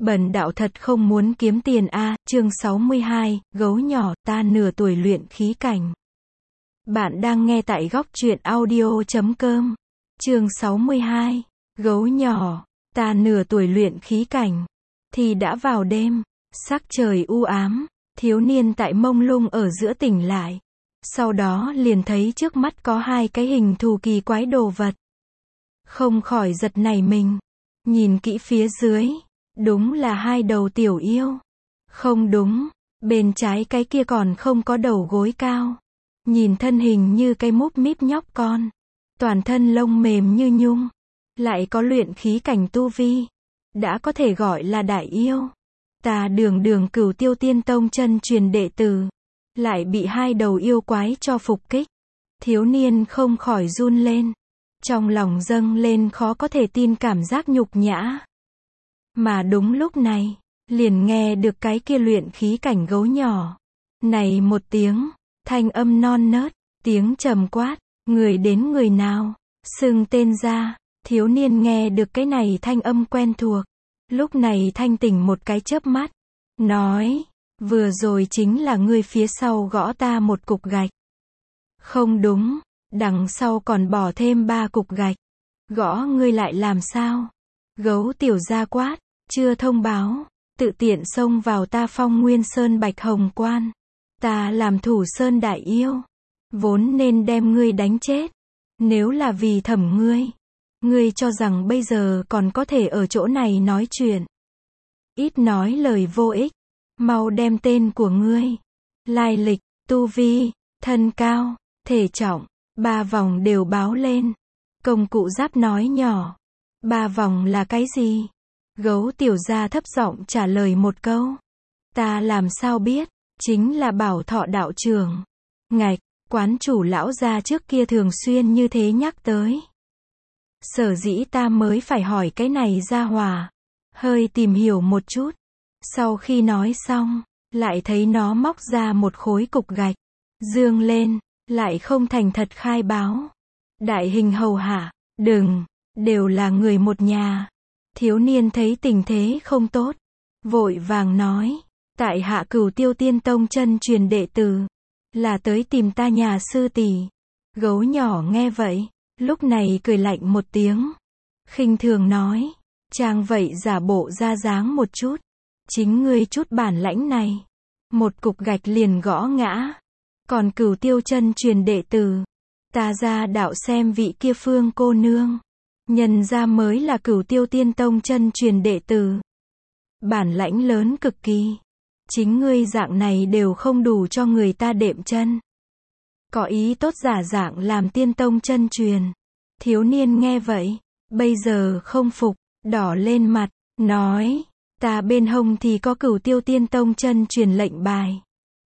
Bần đạo thật không muốn kiếm tiền a. Chương 62, gấu nhỏ, ta nửa tuổi luyện khí cảnh. Bạn đang nghe tại góc truyện audio.com. Chương 62, gấu nhỏ, ta nửa tuổi luyện khí cảnh. Thì đã vào đêm, sắc trời u ám, thiếu niên tại mông lung ở giữa tỉnh lại. Sau đó liền thấy trước mắt có hai cái hình thù kỳ quái đồ vật. Không khỏi giật nảy mình. Nhìn kỹ phía dưới, đúng là hai đầu tiểu yêu. Không đúng, bên trái cái kia còn không có đầu gối cao. Nhìn thân hình như cái múp míp nhóc con. Toàn thân lông mềm như nhung. Lại có luyện khí cảnh tu vi. Đã có thể gọi là đại yêu. Ta đường Cửu Tiêu Tiên Tông chân truyền đệ tử. Lại bị hai đầu yêu quái cho phục kích. Thiếu niên không khỏi run lên. Trong lòng dâng lên khó có thể tin cảm giác nhục nhã. Mà đúng lúc này, liền nghe được cái kia luyện khí cảnh gấu nhỏ. Này một tiếng, thanh âm non nớt, tiếng trầm quát, người đến người nào, xưng tên ra, thiếu niên nghe được cái này thanh âm quen thuộc. Lúc này thanh tỉnh một cái chớp mắt, nói, vừa rồi chính là ngươi phía sau gõ ta một cục gạch. Không đúng, đằng sau còn bỏ thêm 3 cục gạch. Gõ ngươi lại làm sao? Gấu tiểu gia quát, chưa thông báo, tự tiện xông vào ta Phong Nguyên Sơn Bạch Hồng Quan. Ta làm thủ sơn đại yêu, vốn nên đem ngươi đánh chết. Nếu là vì thẩm ngươi cho rằng bây giờ còn có thể ở chỗ này nói chuyện. Ít nói lời vô ích, mau đem tên của ngươi, lai lịch, tu vi, thân cao, thể trọng, 3 vòng đều báo lên. Công cụ giáp nói nhỏ, 3 vòng là cái gì? Gấu tiểu gia thấp giọng trả lời một câu. Ta làm sao biết, chính là Bảo Thọ đạo trưởng. Ngạch, quán chủ lão gia trước kia thường xuyên như thế nhắc tới. Sở dĩ ta mới phải hỏi cái này gia hòa. Hơi tìm hiểu một chút. Sau khi nói xong, lại thấy nó móc ra một khối cục gạch. Dương lên, lại không thành thật khai báo. Đại hình hầu hạ, đừng, đều là người một nhà. Thiếu niên thấy tình thế không tốt, vội vàng nói, tại hạ Cửu Tiêu Tiên Tông chân truyền đệ tử, là tới tìm ta nhà sư tỷ. Gấu nhỏ nghe vậy, lúc này cười lạnh một tiếng, khinh thường nói, chàng vậy giả bộ ra dáng một chút, chính ngươi chút bản lãnh này, một cục gạch liền gõ ngã. Còn Cửu Tiêu chân truyền đệ tử, ta ra đạo xem vị kia Phương cô nương, nhân ra mới là Cửu Tiêu Tiên Tông chân truyền đệ tử. Bản lãnh lớn cực kỳ. Chính ngươi dạng này đều không đủ cho người ta đệm chân. Có ý tốt giả dạng làm tiên tông chân truyền. Thiếu niên nghe vậy, bây giờ không phục, đỏ lên mặt, nói, ta bên hông thì có Cửu Tiêu Tiên Tông chân truyền lệnh bài.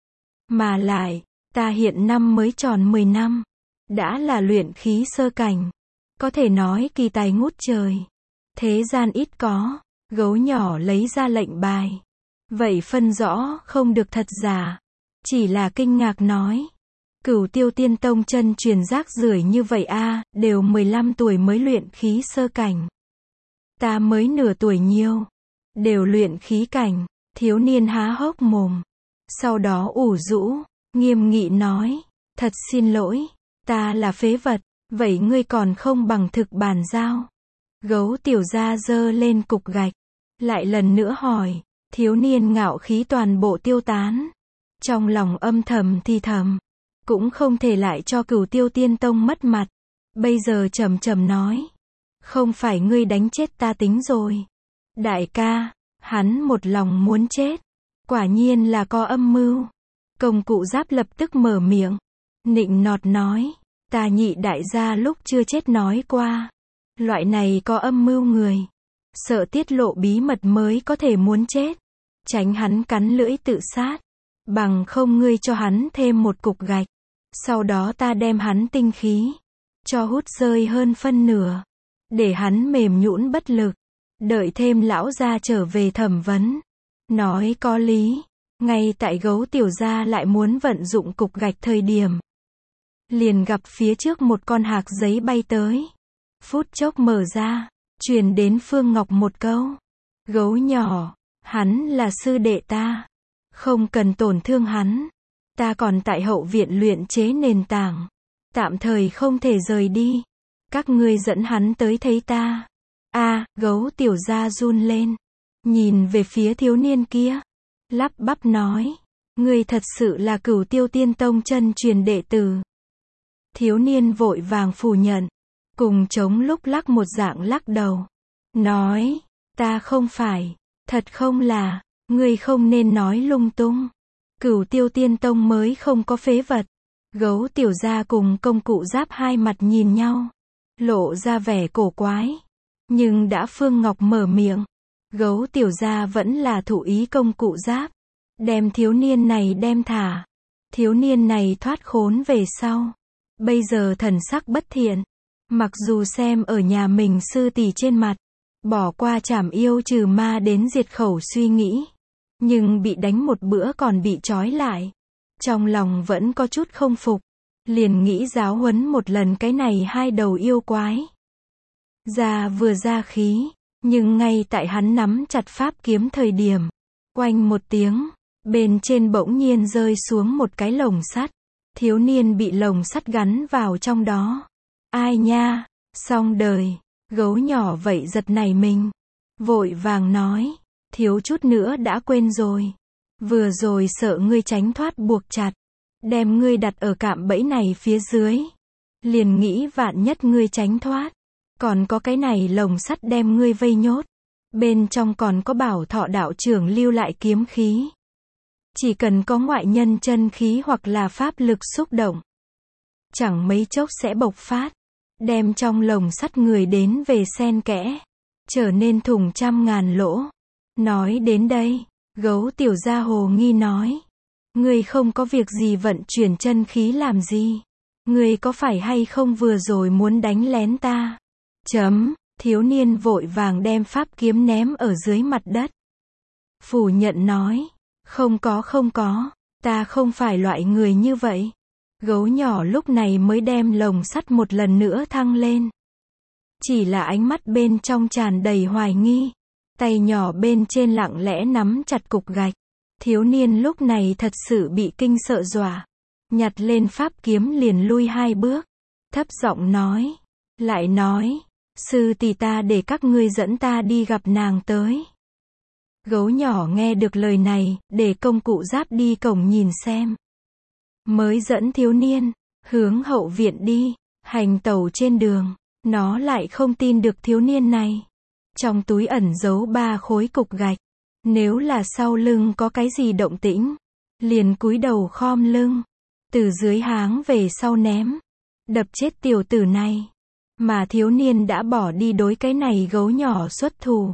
Mà lại, ta hiện năm mới tròn 10 năm, đã là luyện khí sơ cảnh. Có thể nói kỳ tài ngút trời. Thế gian ít có. Gấu nhỏ lấy ra lệnh bài. Vậy phân rõ không được thật giả. Chỉ là kinh ngạc nói. Cửu Tiêu Tiên Tông chân truyền rác rưởi như vậy a, đều 15 tuổi mới luyện khí sơ cảnh. Ta mới nửa tuổi nhiêu. Đều luyện khí cảnh. Thiếu niên há hốc mồm. Sau đó ủ rũ, nghiêm nghị nói. Thật xin lỗi, ta là phế vật. Vậy ngươi còn không bằng thực bàn giao. Gấu tiểu gia giơ lên cục gạch. Lại lần nữa hỏi. Thiếu niên ngạo khí toàn bộ tiêu tán. Trong lòng âm thầm thì thầm. Cũng không thể lại cho Cửu Tiêu Tiên Tông mất mặt. Bây giờ trầm nói. Không phải ngươi đánh chết ta tính rồi. Đại ca, hắn một lòng muốn chết. Quả nhiên là có âm mưu. Công cụ giáp lập tức mở miệng. Nịnh nọt nói. Ta nhị đại gia lúc chưa chết nói qua. Loại này có âm mưu người. Sợ tiết lộ bí mật mới có thể muốn chết. Tránh hắn cắn lưỡi tự sát. Bằng không ngươi cho hắn thêm một cục gạch. Sau đó ta đem hắn tinh khí. Cho hút rơi hơn phân nửa. Để hắn mềm nhũn bất lực. Đợi thêm lão gia trở về thẩm vấn. Nói có lý. Ngay tại gấu tiểu gia lại muốn vận dụng cục gạch thời điểm. Liền gặp phía trước một con hạc giấy bay tới. Phút chốc mở ra, truyền đến Phương Ngọc một câu. Gấu nhỏ, Hắn là sư đệ ta. Không cần tổn thương hắn. Ta còn tại hậu viện luyện chế nền tảng. Tạm thời không thể rời đi. Các ngươi dẫn hắn tới thấy ta. Gấu tiểu gia run lên. Nhìn về phía thiếu niên kia. Lắp bắp nói. Ngươi thật sự là Cửu Tiêu Tiên Tông chân truyền đệ tử. Thiếu niên vội vàng phủ nhận. Cùng chống lúc lắc một dạng lắc đầu. Nói. Ta không phải. Thật không là. Ngươi không nên nói lung tung. Cửu Tiêu Tiên Tông mới không có phế vật. Gấu tiểu gia cùng công cụ giáp hai mặt nhìn nhau. Lộ ra vẻ cổ quái. Nhưng đã Phương Ngọc mở miệng. Gấu tiểu gia vẫn là thụ ý công cụ giáp. Đem thiếu niên này đem thả. Thiếu niên này thoát khốn về sau. Bây giờ thần sắc bất thiện. Mặc dù xem ở nhà mình sư tỷ trên mặt. Bỏ qua trảm yêu trừ ma đến diệt khẩu suy nghĩ. Nhưng bị đánh một bữa còn bị trói lại. Trong lòng vẫn có chút không phục. Liền nghĩ giáo huấn một lần cái này hai đầu yêu quái. Vừa ra khí. Nhưng ngay tại hắn nắm chặt pháp kiếm thời điểm. Oanh một tiếng. Bên trên bỗng nhiên rơi xuống một cái lồng sắt. Thiếu niên bị lồng sắt gắn vào trong đó. Ai nha, xong đời. Gấu nhỏ vậy giật nảy mình. Vội vàng nói. Thiếu chút nữa đã quên rồi. Vừa rồi sợ ngươi tránh thoát buộc chặt. Đem ngươi đặt ở cạm bẫy này phía dưới. Liền nghĩ vạn nhất ngươi tránh thoát. Còn có cái này lồng sắt đem ngươi vây nhốt. Bên trong còn có Bảo Thọ đạo trưởng lưu lại kiếm khí. Chỉ cần có ngoại nhân chân khí hoặc là pháp lực xúc động. Chẳng mấy chốc sẽ bộc phát. Đem trong lồng sắt người đến về xen kẽ. Trở nên thủng trăm ngàn lỗ. Nói đến đây. Gấu tiểu gia hồ nghi nói. Ngươi không có việc gì vận chuyển chân khí làm gì. Ngươi có phải hay không vừa rồi muốn đánh lén ta? Thiếu niên vội vàng đem pháp kiếm ném ở dưới mặt đất. Phủ nhận nói. Không có. Ta không phải loại người như vậy. Gấu nhỏ lúc này mới đem lồng sắt một lần nữa thăng lên. Chỉ là ánh mắt bên trong tràn đầy hoài nghi. Tay nhỏ bên trên lặng lẽ nắm chặt cục gạch. Thiếu niên lúc này thật sự bị kinh sợ dọa. Nhặt lên pháp kiếm liền lui 2 bước. Thấp giọng nói. Lại nói. Sư tỷ ta để các ngươi dẫn ta đi gặp nàng tới. Gấu nhỏ nghe được lời này, để công cụ giáp đi cổng nhìn xem. Mới dẫn thiếu niên, hướng hậu viện đi, hành tẩu trên đường, nó lại không tin được thiếu niên này. Trong túi ẩn giấu 3 khối cục gạch, nếu là sau lưng có cái gì động tĩnh, liền cúi đầu khom lưng, từ dưới háng về sau ném, đập chết tiểu tử này. Mà thiếu niên đã bỏ đi đối cái này gấu nhỏ xuất thủ.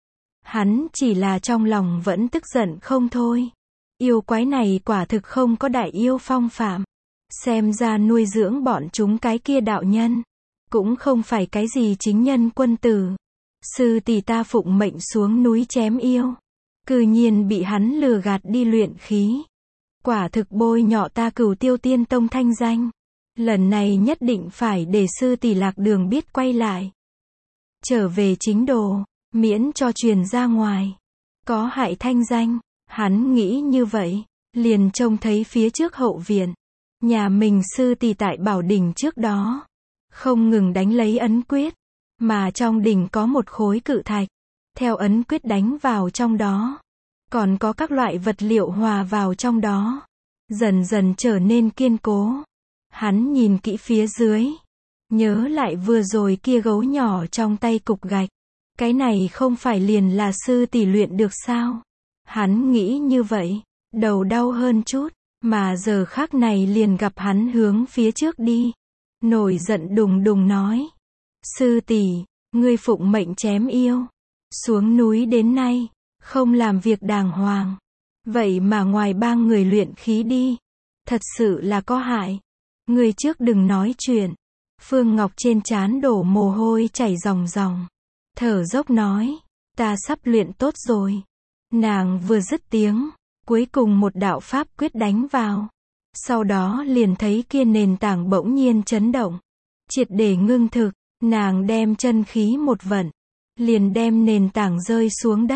Hắn chỉ là trong lòng vẫn tức giận không thôi. Yêu quái này quả thực không có đại yêu phong phạm. Xem ra nuôi dưỡng bọn chúng cái kia đạo nhân. Cũng không phải cái gì chính nhân quân tử. Sư tỷ ta phụng mệnh xuống núi chém yêu. Cư nhiên bị hắn lừa gạt đi luyện khí. Quả thực bôi nhọ ta Cửu Tiêu Tiên Tông thanh danh. Lần này nhất định phải để sư tỷ lạc đường biết quay lại. Trở về chính đồ. Miễn cho truyền ra ngoài. Có hại thanh danh. Hắn nghĩ như vậy. Liền trông thấy phía trước hậu viện. Nhà mình sư tỷ tại bảo đỉnh trước đó. Không ngừng đánh lấy ấn quyết. Mà trong đỉnh có một khối cự thạch. Theo ấn quyết đánh vào trong đó. Còn có các loại vật liệu hòa vào trong đó. Dần dần trở nên kiên cố. Hắn nhìn kỹ phía dưới. Nhớ lại vừa rồi kia gấu nhỏ trong tay cục gạch. Cái này không phải liền là sư tỷ luyện được sao? Hắn nghĩ như vậy, đầu đau hơn chút, mà giờ khắc này liền gặp hắn hướng phía trước đi. Nổi giận đùng đùng nói. Sư tỷ, ngươi phụng mệnh chém yêu. Xuống núi đến nay, không làm việc đàng hoàng. Vậy mà ngoài 3 người luyện khí đi. Thật sự là có hại. Ngươi trước đừng nói chuyện. Phương Ngọc trên trán đổ mồ hôi chảy ròng ròng. Thở dốc nói, ta sắp luyện tốt rồi. Nàng vừa dứt tiếng, cuối cùng một đạo pháp quyết đánh vào. Sau đó liền thấy kia nền tảng bỗng nhiên chấn động. Triệt để ngưng thực, nàng đem chân khí một vận. Liền đem nền tảng rơi xuống đất.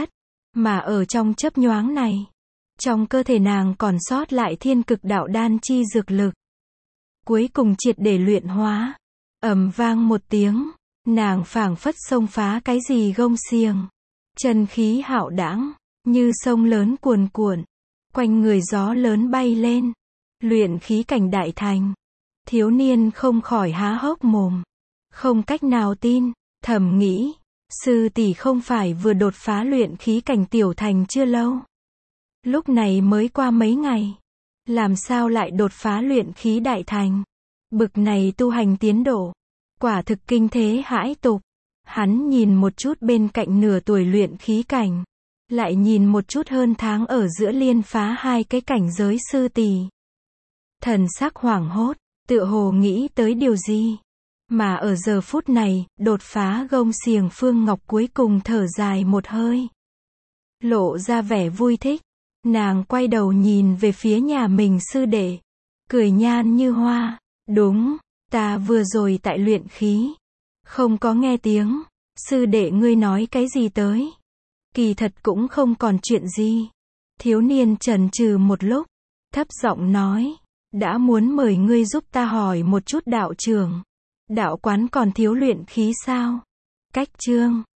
Mà ở trong chớp nhoáng này, trong cơ thể nàng còn sót lại thiên cực đạo đan chi dược lực. Cuối cùng triệt để luyện hóa. Ầm vang một tiếng, nàng phảng phất xông phá cái gì gông xiềng. Chân khí hạo đãng, như sông lớn cuồn cuộn, quanh người gió lớn bay lên. Luyện khí cảnh đại thành. Thiếu niên không khỏi há hốc mồm, không cách nào tin, thầm nghĩ, sư tỷ không phải vừa đột phá luyện khí cảnh tiểu thành chưa lâu. Lúc này mới qua mấy ngày, làm sao lại đột phá luyện khí đại thành? Bực này tu hành tiến độ, quả thực kinh thế hãi tục. Hắn nhìn một chút bên cạnh nửa tuổi luyện khí cảnh, lại nhìn một chút hơn tháng ở giữa liên phá hai cái cảnh giới sư tỷ. Thần sắc hoảng hốt, tựa hồ nghĩ tới điều gì. Mà ở giờ phút này, đột phá gông xiềng Phương Ngọc cuối cùng thở dài một hơi. Lộ ra vẻ vui thích. Nàng quay đầu nhìn về phía nhà mình sư đệ. Cười nhan như hoa. Đúng, ta vừa rồi tại luyện khí. Không có nghe tiếng. Sư đệ ngươi nói cái gì tới? Kỳ thật cũng không còn chuyện gì. Thiếu niên chần chừ một lúc. Thấp giọng nói. Đã muốn mời ngươi giúp ta hỏi một chút đạo trưởng. Đạo quán còn thiếu luyện khí sao? Cách chương